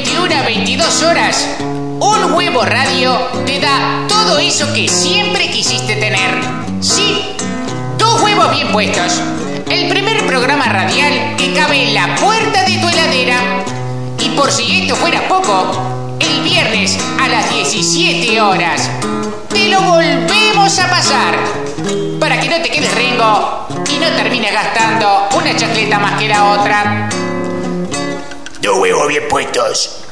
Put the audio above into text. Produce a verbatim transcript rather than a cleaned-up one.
veintiuna a veintidós horas, Un Huevo Radio te da todo eso que siempre quisiste tener. Sí, dos huevos bien puestos. El primer programa radial que cabe en la puerta de tu heladera. Y por si esto fuera poco, el viernes a las diecisiete horas te lo volvemos a pasar para que no te quedes rengo y no termines gastando una chacleta más que la otra. Dos huevos bien puestos.